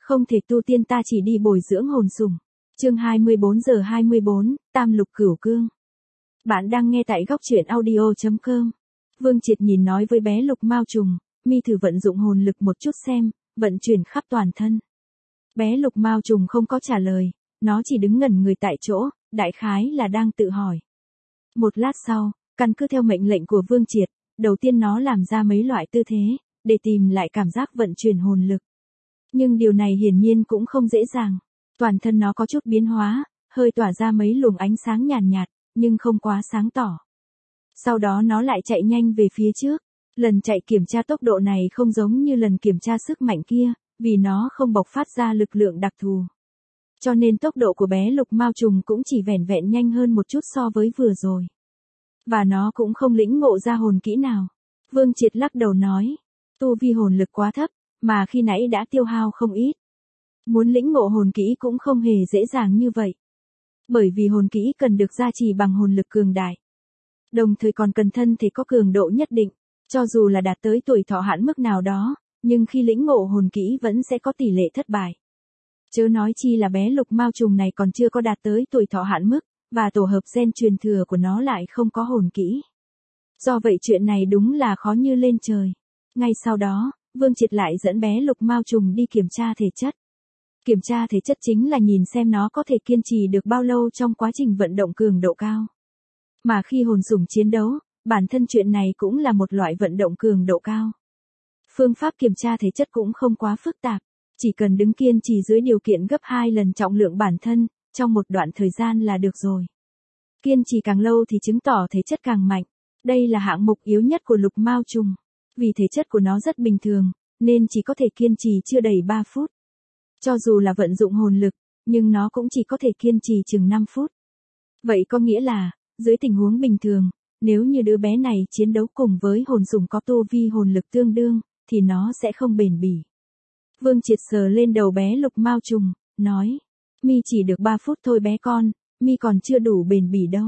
Không thể tu tiên ta chỉ đi bồi dưỡng hồn sủng. Chương 24:24, Tam Lục Cửu Cương. Bạn đang nghe tại góc truyện audio.com. Vương Triệt nhìn nói với bé Lục Mao Trùng, mi thử vận dụng hồn lực một chút xem, vận chuyển khắp toàn thân. Bé Lục Mao Trùng không có trả lời, nó chỉ đứng ngẩn người tại chỗ, đại khái là đang tự hỏi. Một lát sau, căn cứ theo mệnh lệnh của Vương Triệt, đầu tiên nó làm ra mấy loại tư thế, để tìm lại cảm giác vận chuyển hồn lực. Nhưng điều này hiển nhiên cũng không dễ dàng. Toàn thân nó có chút biến hóa, hơi tỏa ra mấy luồng ánh sáng nhàn nhạt, nhưng không quá sáng tỏ. Sau đó nó lại chạy nhanh về phía trước. Lần chạy kiểm tra tốc độ này không giống như lần kiểm tra sức mạnh kia, vì nó không bộc phát ra lực lượng đặc thù. Cho nên tốc độ của bé Lục Mao Trùng cũng chỉ vẻn vẹn nhanh hơn một chút so với vừa rồi. Và nó cũng không lĩnh ngộ ra hồn kỹ nào. Vương Triệt lắc đầu nói, tu vi hồn lực quá thấp, mà khi nãy đã tiêu hao không ít. Muốn lĩnh ngộ hồn kỹ cũng không hề dễ dàng như vậy. Bởi vì hồn kỹ cần được gia trì bằng hồn lực cường đại. Đồng thời còn cần thân thể có cường độ nhất định, cho dù là đạt tới tuổi thọ hạn mức nào đó, nhưng khi lĩnh ngộ hồn kỹ vẫn sẽ có tỷ lệ thất bại. Chớ nói chi là bé Lục Mao Trùng này còn chưa có đạt tới tuổi thọ hạn mức, và tổ hợp gen truyền thừa của nó lại không có hồn kỹ. Do vậy chuyện này đúng là khó như lên trời. Ngay sau đó, Vương Triệt lại dẫn bé Lục Mao Trùng đi kiểm tra thể chất. Kiểm tra thể chất chính là nhìn xem nó có thể kiên trì được bao lâu trong quá trình vận động cường độ cao. Mà khi hồn sủng chiến đấu, bản thân chuyện này cũng là một loại vận động cường độ cao. Phương pháp kiểm tra thể chất cũng không quá phức tạp, chỉ cần đứng kiên trì dưới điều kiện gấp 2 lần trọng lượng bản thân, trong một đoạn thời gian là được rồi. Kiên trì càng lâu thì chứng tỏ thể chất càng mạnh. Đây là hạng mục yếu nhất của Lục Mao Trùng. Vì thể chất của nó rất bình thường, nên chỉ có thể kiên trì chưa đầy 3 phút. Cho dù là vận dụng hồn lực, nhưng nó cũng chỉ có thể kiên trì chừng 5 phút. Vậy có nghĩa là, dưới tình huống bình thường, nếu như đứa bé này chiến đấu cùng với hồn sủng có tu vi hồn lực tương đương, thì nó sẽ không bền bỉ. Vương Triệt sờ lên đầu bé Lục Mao Trùng, nói, mi chỉ được 3 phút thôi bé con, mi còn chưa đủ bền bỉ đâu.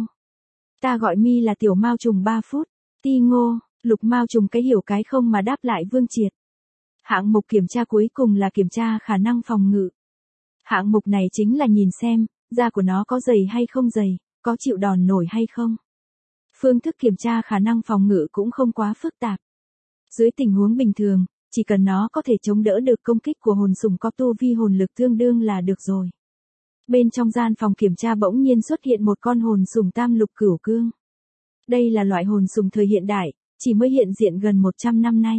Ta gọi mi là tiểu Mao Trùng 3 phút, ti ngô. Lục Mao Trùng cái hiểu cái không mà đáp lại Vương Triệt. Hạng mục kiểm tra cuối cùng là kiểm tra khả năng phòng ngự. Hạng mục này chính là nhìn xem, da của nó có dày hay không dày, có chịu đòn nổi hay không. Phương thức kiểm tra khả năng phòng ngự cũng không quá phức tạp. Dưới tình huống bình thường, chỉ cần nó có thể chống đỡ được công kích của hồn sủng có tu vi hồn lực tương đương là được rồi. Bên trong gian phòng kiểm tra bỗng nhiên xuất hiện một con hồn sủng Tam Lục Cửu Cương. Đây là loại hồn sủng thời hiện đại, chỉ mới hiện diện gần 100 năm nay.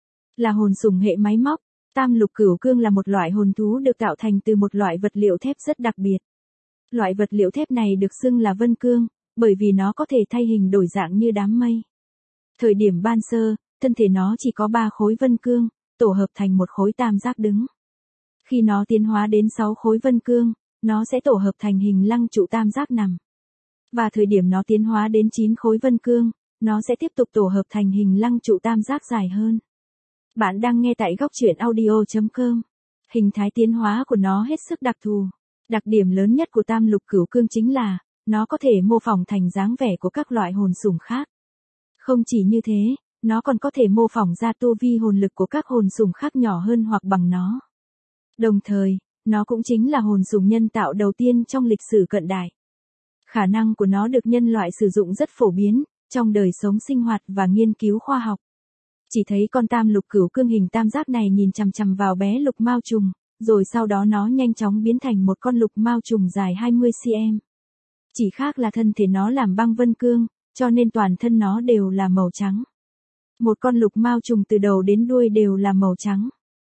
Là hồn sủng hệ máy móc, Tam Lục Cửu Cương là một loại hồn thú được tạo thành từ một loại vật liệu thép rất đặc biệt. Loại vật liệu thép này được xưng là vân cương, bởi vì nó có thể thay hình đổi dạng như đám mây. Thời điểm ban sơ, thân thể nó chỉ có 3 khối vân cương, tổ hợp thành một khối tam giác đứng. Khi nó tiến hóa đến 6 khối vân cương, nó sẽ tổ hợp thành hình lăng trụ tam giác nằm. Và thời điểm nó tiến hóa đến 9 khối vân cương, nó sẽ tiếp tục tổ hợp thành hình lăng trụ tam giác dài hơn. Bạn đang nghe tại góc truyện audio.com. Hình thái tiến hóa của nó hết sức đặc thù. Đặc điểm lớn nhất của Tam Lục Cửu Cương chính là, nó có thể mô phỏng thành dáng vẻ của các loại hồn sủng khác. Không chỉ như thế, nó còn có thể mô phỏng ra tu vi hồn lực của các hồn sủng khác nhỏ hơn hoặc bằng nó. Đồng thời, nó cũng chính là hồn sủng nhân tạo đầu tiên trong lịch sử cận đại. Khả năng của nó được nhân loại sử dụng rất phổ biến, trong đời sống sinh hoạt và nghiên cứu khoa học. Chỉ thấy con Tam Lục Cửu Cương hình tam giác này nhìn chằm chằm vào bé Lục Mao Trùng, rồi sau đó nó nhanh chóng biến thành một con Lục Mao Trùng dài 20 cm. Chỉ khác là thân thể nó làm băng vân cương, cho nên toàn thân nó đều là màu trắng. Một con Lục Mao Trùng từ đầu đến đuôi đều là màu trắng.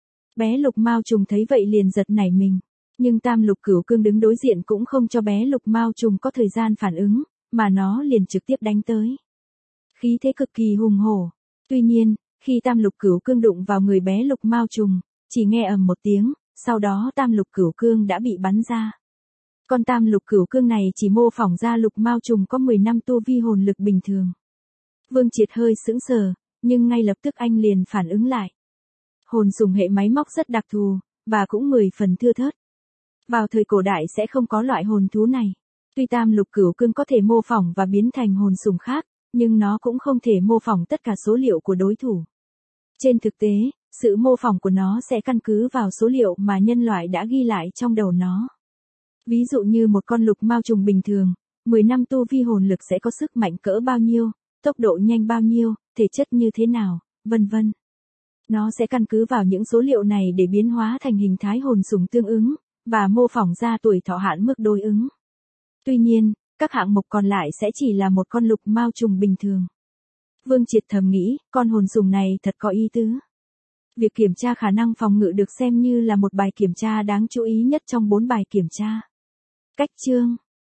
Bé Lục Mao Trùng thấy vậy liền giật nảy mình, nhưng Tam Lục Cửu Cương đứng đối diện cũng không cho bé Lục Mao Trùng có thời gian phản ứng, mà nó liền trực tiếp đánh tới. Khí thế cực kỳ hùng hổ. Tuy nhiên, khi Tam Lục Cửu Cương đụng vào người bé Lục Mao Trùng, chỉ nghe ầm một tiếng, sau đó Tam Lục Cửu Cương đã bị bắn ra. Con Tam Lục Cửu Cương này chỉ mô phỏng ra Lục Mao Trùng có 10 năm tu vi hồn lực bình thường. Vương Triệt hơi sững sờ, nhưng ngay lập tức anh liền phản ứng lại. Hồn sủng hệ máy móc rất đặc thù, và cũng 10 phần thưa thớt. Vào thời cổ đại sẽ không có loại hồn thú này. Tuy Tam Lục Cửu Cương có thể mô phỏng và biến thành hồn sủng khác, nhưng nó cũng không thể mô phỏng tất cả số liệu của đối thủ. Trên thực tế, Sự mô phỏng của nó sẽ căn cứ vào số liệu mà nhân loại đã ghi lại trong đầu nó. Ví dụ như một con lục mao trùng bình thường, 10 năm tu vi hồn lực sẽ có sức mạnh cỡ bao nhiêu, tốc độ nhanh bao nhiêu, thể chất như thế nào, vân vân. Nó sẽ căn cứ vào những số liệu này để biến hóa thành hình thái hồn sủng tương ứng, và mô phỏng ra tuổi thọ hạn mức đối ứng. Tuy nhiên, các hạng mục còn lại sẽ chỉ là một con lục mao trùng bình thường. Vương Triệt thầm nghĩ, con hồn sủng này thật có ý tứ. Việc kiểm tra khả năng phòng ngự được xem như là một bài kiểm tra đáng chú ý nhất trong 4 bài kiểm tra. Cách chương